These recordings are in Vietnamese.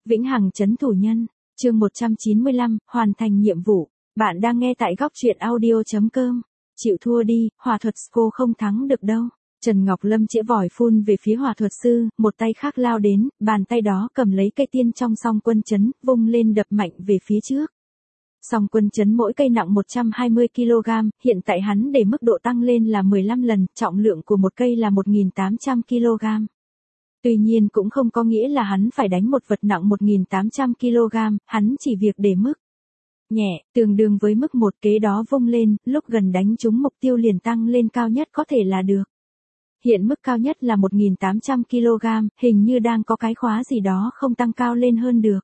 Vĩnh hằng trấn thủ nhân, chương 195, hoàn thành nhiệm vụ. Bạn đang nghe tại góc truyện audio.com. Chịu thua đi, hỏa thuật cô không thắng được đâu. Trần Ngọc Lâm chĩa vòi phun về phía hỏa thuật sư, một tay khác lao đến, bàn tay đó cầm lấy cây tiên trong song quân chấn, vung lên đập mạnh về phía trước. Song quân chấn mỗi cây nặng 120 kg, hiện tại hắn để mức độ tăng lên là 15 lần, trọng lượng của một cây là 1.800 kg. Tuy nhiên cũng không có nghĩa là hắn phải đánh một vật nặng 1.800 kg, hắn chỉ việc để mức nhẹ, tương đương với mức một kế đó vung lên, lúc gần đánh trúng mục tiêu liền tăng lên cao nhất có thể là được. Hiện mức cao nhất là 1.800 kg, hình như đang có cái khóa gì đó không tăng cao lên hơn được.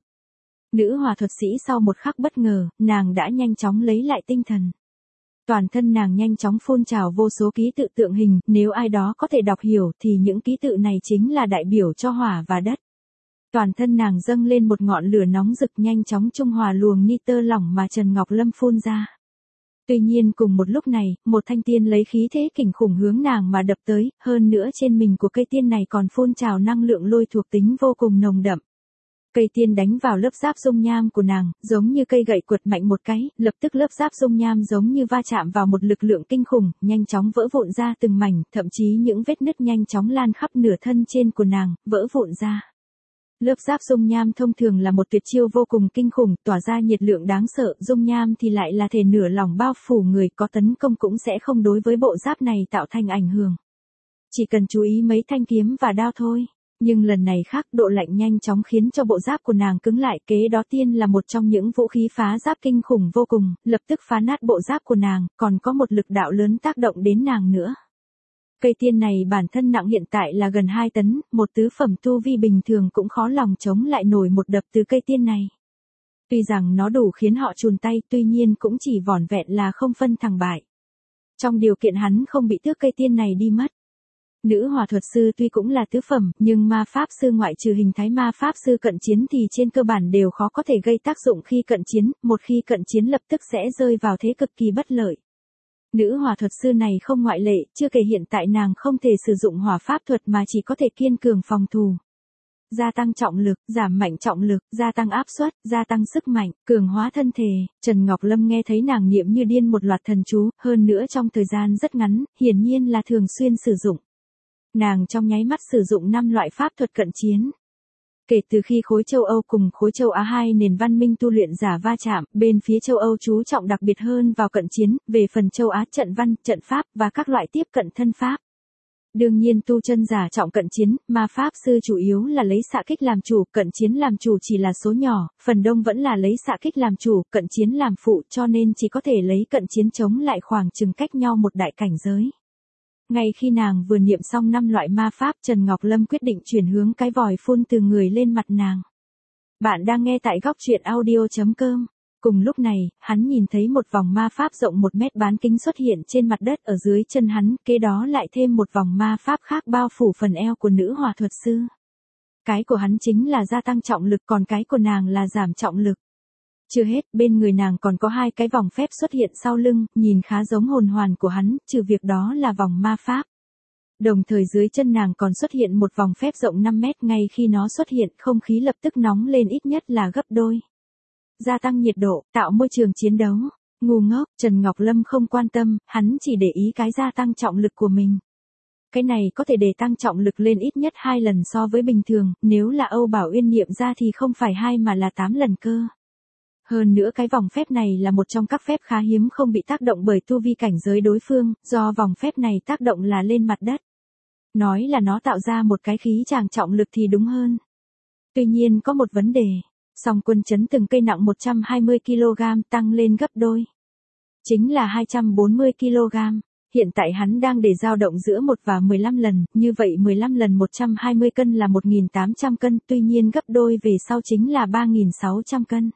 Nữ hỏa thuật sĩ sau một khắc bất ngờ, nàng đã nhanh chóng lấy lại tinh thần. Toàn thân nàng nhanh chóng phun trào vô số ký tự tượng hình, nếu ai đó có thể đọc hiểu thì những ký tự này chính là đại biểu cho hỏa và đất. Toàn thân nàng dâng lên một ngọn lửa nóng rực nhanh chóng trung hòa luồng nitơ lỏng mà Trần Ngọc Lâm phun ra. Tuy nhiên cùng một lúc này, một thanh tiên lấy khí thế kinh khủng hướng nàng mà đập tới, hơn nữa trên mình của cây tiên này còn phun trào năng lượng lôi thuộc tính vô cùng nồng đậm. Cây tiên đánh vào lớp giáp dung nham của nàng, giống như cây gậy quật mạnh một cái, lập tức lớp giáp dung nham giống như va chạm vào một lực lượng kinh khủng, nhanh chóng vỡ vụn ra từng mảnh, thậm chí những vết nứt nhanh chóng lan khắp nửa thân trên của nàng, vỡ vụn ra. Lớp giáp dung nham thông thường là một tuyệt chiêu vô cùng kinh khủng, tỏa ra nhiệt lượng đáng sợ, dung nham thì lại là thể nửa lỏng bao phủ người, có tấn công cũng sẽ không đối với bộ giáp này tạo thành ảnh hưởng. Chỉ cần chú ý mấy thanh kiếm và đao thôi. Nhưng lần này khác, độ lạnh nhanh chóng khiến cho bộ giáp của nàng cứng lại, kế đó tiên là một trong những vũ khí phá giáp kinh khủng vô cùng, lập tức phá nát bộ giáp của nàng, còn có một lực đạo lớn tác động đến nàng nữa. Cây tiên này bản thân nặng hiện tại là gần 2 tấn, một tứ phẩm tu vi bình thường cũng khó lòng chống lại nổi một đập từ cây tiên này. Tuy rằng nó đủ khiến họ chùn tay, tuy nhiên cũng chỉ vỏn vẹn là không phân thắng bại. Trong điều kiện hắn không bị tước cây tiên này đi mất. Nữ hỏa thuật sư tuy cũng là tứ phẩm, nhưng ma pháp sư ngoại trừ hình thái ma pháp sư cận chiến thì trên cơ bản đều khó có thể gây tác dụng khi cận chiến, một khi cận chiến lập tức sẽ rơi vào thế cực kỳ bất lợi. Nữ hỏa thuật sư này không ngoại lệ, chưa kể hiện tại nàng không thể sử dụng hỏa pháp thuật mà chỉ có thể kiên cường phòng thủ. Gia tăng trọng lực, giảm mạnh trọng lực, gia tăng áp suất, gia tăng sức mạnh, cường hóa thân thể. Trần Ngọc Lâm nghe thấy nàng niệm như điên một loạt thần chú, hơn nữa trong thời gian rất ngắn, hiển nhiên là thường xuyên sử dụng. Nàng trong nháy mắt sử dụng 5 loại pháp thuật cận chiến. Kể từ khi khối châu Âu cùng khối châu Á hai nền văn minh tu luyện giả va chạm, bên phía châu Âu chú trọng đặc biệt hơn vào cận chiến, về phần châu Á trận văn, trận pháp và các loại tiếp cận thân pháp. Đương nhiên tu chân giả trọng cận chiến, ma pháp sư chủ yếu là lấy xạ kích làm chủ, cận chiến làm chủ chỉ là số nhỏ, phần đông vẫn là lấy xạ kích làm chủ, cận chiến làm phụ, cho nên chỉ có thể lấy cận chiến chống lại khoảng chừng cách nhau một đại cảnh giới. Ngay khi nàng vừa niệm xong 5 loại ma pháp, Trần Ngọc Lâm quyết định chuyển hướng cái vòi phun từ người lên mặt nàng. Bạn đang nghe tại góc truyện audio.com. Cùng lúc này, hắn nhìn thấy một vòng ma pháp rộng 1 mét bán kính xuất hiện trên mặt đất ở dưới chân hắn, kế đó lại thêm một vòng ma pháp khác bao phủ phần eo của nữ hỏa thuật sư. Cái của hắn chính là gia tăng trọng lực, còn cái của nàng là giảm trọng lực. Chưa hết, bên người nàng còn có 2 cái vòng phép xuất hiện sau lưng, nhìn khá giống hồn hoàn của hắn, trừ việc đó là vòng ma pháp. Đồng thời dưới chân nàng còn xuất hiện một vòng phép rộng 5 mét, ngay khi nó xuất hiện, không khí lập tức nóng lên ít nhất là gấp đôi. Gia tăng nhiệt độ, tạo môi trường chiến đấu. Ngu ngốc, Trần Ngọc Lâm không quan tâm, hắn chỉ để ý cái gia tăng trọng lực của mình. Cái này có thể để tăng trọng lực lên ít nhất 2 lần so với bình thường, nếu là Âu Bảo Uyên niệm ra thì không phải 2 mà là 8 lần cơ. Hơn nữa cái vòng phép này là một trong các phép khá hiếm không bị tác động bởi tu vi cảnh giới đối phương, do vòng phép này tác động là lên mặt đất. Nói là nó tạo ra một cái khí tràng trọng lực thì đúng hơn. Tuy nhiên có một vấn đề, song quân chấn từng cây nặng 120 kg tăng lên gấp đôi. Chính là 240 kg. Hiện tại hắn đang để dao động giữa 1 và 15 lần, như vậy 15 lần 120 cân là 1.800 cân, tuy nhiên gấp đôi về sau chính là 3.600 cân.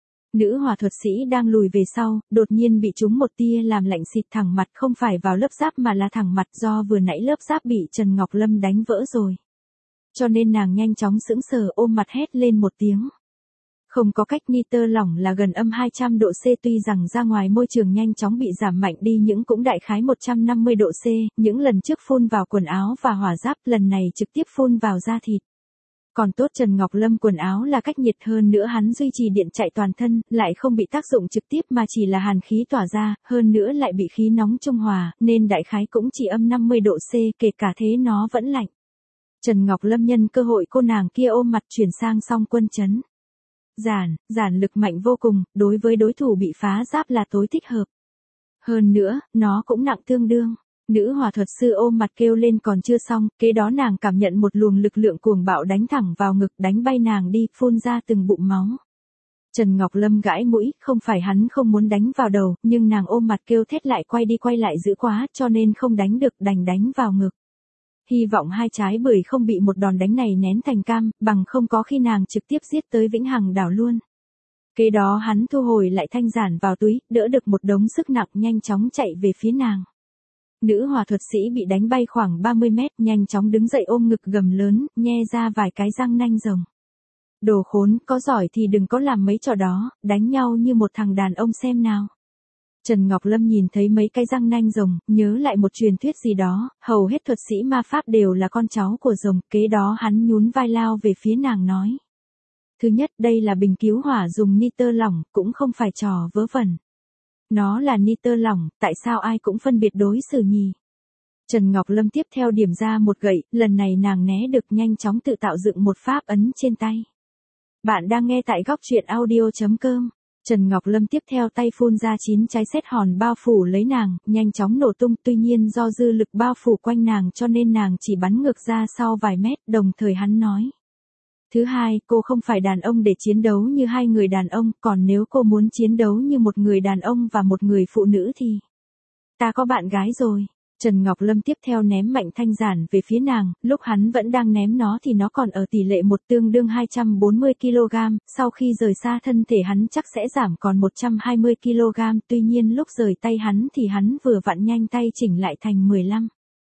Nữ hỏa thuật sĩ đang lùi về sau, đột nhiên bị trúng một tia làm lạnh xịt thẳng mặt, không phải vào lớp giáp mà là thẳng mặt, do vừa nãy lớp giáp bị Trần Ngọc Lâm đánh vỡ rồi. Cho nên nàng nhanh chóng sững sờ ôm mặt hét lên một tiếng. Không có cách, nitơ lỏng là gần âm 200 độ C, tuy rằng ra ngoài môi trường nhanh chóng bị giảm mạnh đi nhưng cũng đại khái 150 độ C, những lần trước phun vào quần áo và hỏa giáp, lần này trực tiếp phun vào da thịt. Còn tốt Trần Ngọc Lâm quần áo là cách nhiệt, hơn nữa hắn duy trì điện chạy toàn thân, lại không bị tác dụng trực tiếp mà chỉ là hàn khí tỏa ra, hơn nữa lại bị khí nóng trung hòa, nên đại khái cũng chỉ âm 50 độ C, kể cả thế nó vẫn lạnh. Trần Ngọc Lâm nhân cơ hội cô nàng kia ôm mặt chuyển sang song quân chấn. Giản lực mạnh vô cùng, đối với đối thủ bị phá giáp là tối thích hợp. Hơn nữa, nó cũng nặng tương đương. Nữ hỏa thuật sư ôm mặt kêu lên còn chưa xong, kế đó nàng cảm nhận một luồng lực lượng cuồng bạo đánh thẳng vào ngực, đánh bay nàng đi, phun ra từng bụng máu. Trần Ngọc Lâm gãi mũi, không phải hắn không muốn đánh vào đầu, nhưng nàng ôm mặt kêu thét lại quay đi quay lại dữ quá, cho nên không đánh được, đành đánh vào ngực. Hy vọng hai trái bưởi không bị một đòn đánh này nén thành cam, bằng không có khi nàng trực tiếp giết tới Vĩnh Hằng đảo luôn. Kế đó hắn thu hồi lại thanh giản vào túi, đỡ được một đống sức nặng nhanh chóng chạy về phía nàng. Nữ hỏa thuật sĩ bị đánh bay khoảng 30 mét, nhanh chóng đứng dậy ôm ngực gầm lớn, nhe ra vài cái răng nanh rồng. Đồ khốn, có giỏi thì đừng có làm mấy trò đó, đánh nhau như một thằng đàn ông xem nào. Trần Ngọc Lâm nhìn thấy mấy cái răng nanh rồng, nhớ lại một truyền thuyết gì đó, hầu hết thuật sĩ ma pháp đều là con cháu của rồng, kế đó hắn nhún vai lao về phía nàng nói. Thứ nhất, đây là bình cứu hỏa dùng nitơ lỏng, cũng không phải trò vớ vẩn. Nó là nitơ lỏng, tại sao ai cũng phân biệt đối xử nhỉ? Trần Ngọc Lâm tiếp theo điểm ra một gậy, lần này nàng né được, nhanh chóng tự tạo dựng một pháp ấn trên tay. Bạn đang nghe tại góc truyện audio.com. Trần Ngọc Lâm tiếp theo tay phun ra 9 trái sét hòn bao phủ lấy nàng, nhanh chóng nổ tung, tuy nhiên do dư lực bao phủ quanh nàng cho nên nàng chỉ bắn ngược ra sau vài mét, đồng thời hắn nói. Thứ hai, cô không phải đàn ông để chiến đấu như hai người đàn ông, còn nếu cô muốn chiến đấu như một người đàn ông và một người phụ nữ thì... Ta có bạn gái rồi. Trần Ngọc Lâm tiếp theo ném mạnh thanh giản về phía nàng, lúc hắn vẫn đang ném nó thì nó còn ở tỷ lệ 1 tương đương 240 kg, sau khi rời xa thân thể hắn chắc sẽ giảm còn 120 kg, tuy nhiên lúc rời tay hắn thì hắn vừa vặn nhanh tay chỉnh lại thành 15.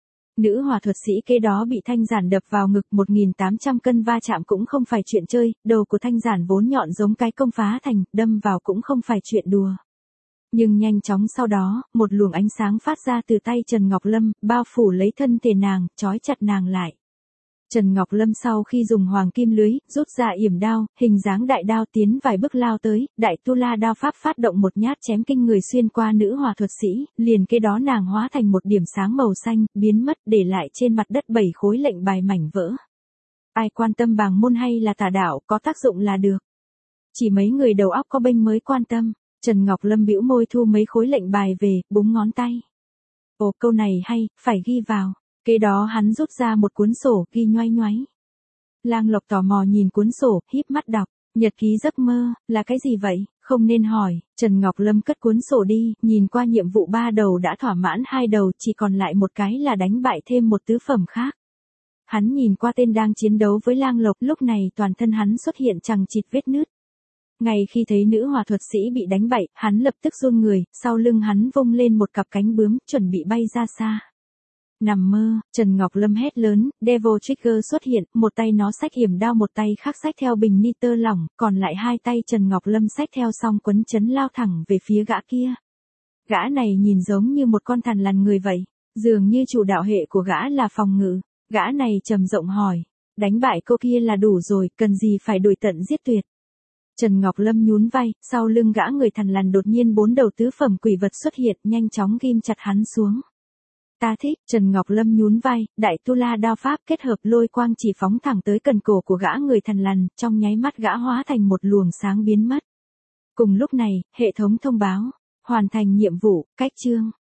Nữ hỏa thuật sĩ kế đó bị thanh giản đập vào ngực, 1.800 cân va chạm cũng không phải chuyện chơi, đầu của thanh giản vốn nhọn giống cái công phá thành, đâm vào cũng không phải chuyện đùa. Nhưng nhanh chóng sau đó, một luồng ánh sáng phát ra từ tay Trần Ngọc Lâm, bao phủ lấy thân thể nàng, trói chặt nàng lại. Trần Ngọc Lâm sau khi dùng hoàng kim lưới, rút ra yểm đao, hình dáng đại đao tiến vài bước lao tới, đại tu la đao pháp phát động một nhát chém kinh người xuyên qua nữ hỏa thuật sĩ, liền kế đó nàng hóa thành một điểm sáng màu xanh, biến mất để lại trên mặt đất 7 khối lệnh bài mảnh vỡ. Ai quan tâm bàng môn hay là tà đạo, có tác dụng là được. Chỉ mấy người đầu óc có bênh mới quan tâm. Trần Ngọc Lâm bĩu môi thu mấy khối lệnh bài về, búng ngón tay. Ồ, câu này hay, phải ghi vào. Kế đó hắn rút ra một cuốn sổ, ghi nhoay nhoáy. Lang Lộc tò mò nhìn cuốn sổ, híp mắt đọc. Nhật ký giấc mơ, là cái gì vậy? Không nên hỏi. Trần Ngọc Lâm cất cuốn sổ đi, nhìn qua nhiệm vụ 3 đầu đã thỏa mãn 2 đầu, chỉ còn lại một cái là đánh bại thêm một tứ phẩm khác. Hắn nhìn qua tên đang chiến đấu với Lang Lộc, lúc này toàn thân hắn xuất hiện chằng chịt vết nứt. Ngay khi thấy nữ hỏa thuật sĩ bị đánh bại, hắn lập tức run người, sau lưng hắn vung lên một cặp cánh bướm, chuẩn bị bay ra xa. Nằm mơ, Trần Ngọc Lâm hét lớn, Devil Trigger xuất hiện, một tay nó xách hiểm đao, một tay khác xách theo bình nitơ lỏng, còn lại hai tay Trần Ngọc Lâm xách theo song quấn chấn lao thẳng về phía gã kia. Gã này nhìn giống như một con thằn lằn người vậy, dường như chủ đạo hệ của gã là phòng ngự. Gã này trầm giọng hỏi, đánh bại cô kia là đủ rồi, cần gì phải đuổi tận giết tuyệt. Trần Ngọc Lâm nhún vai, sau lưng gã người thằn lằn đột nhiên 4 đầu tứ phẩm quỷ vật xuất hiện, nhanh chóng ghim chặt hắn xuống. Ta thích, Trần Ngọc Lâm nhún vai, đại tu la đao pháp kết hợp lôi quang chỉ phóng thẳng tới cần cổ của gã người thằn lằn, trong nháy mắt gã hóa thành một luồng sáng biến mất. Cùng lúc này, hệ thống thông báo, hoàn thành nhiệm vụ, cách chương.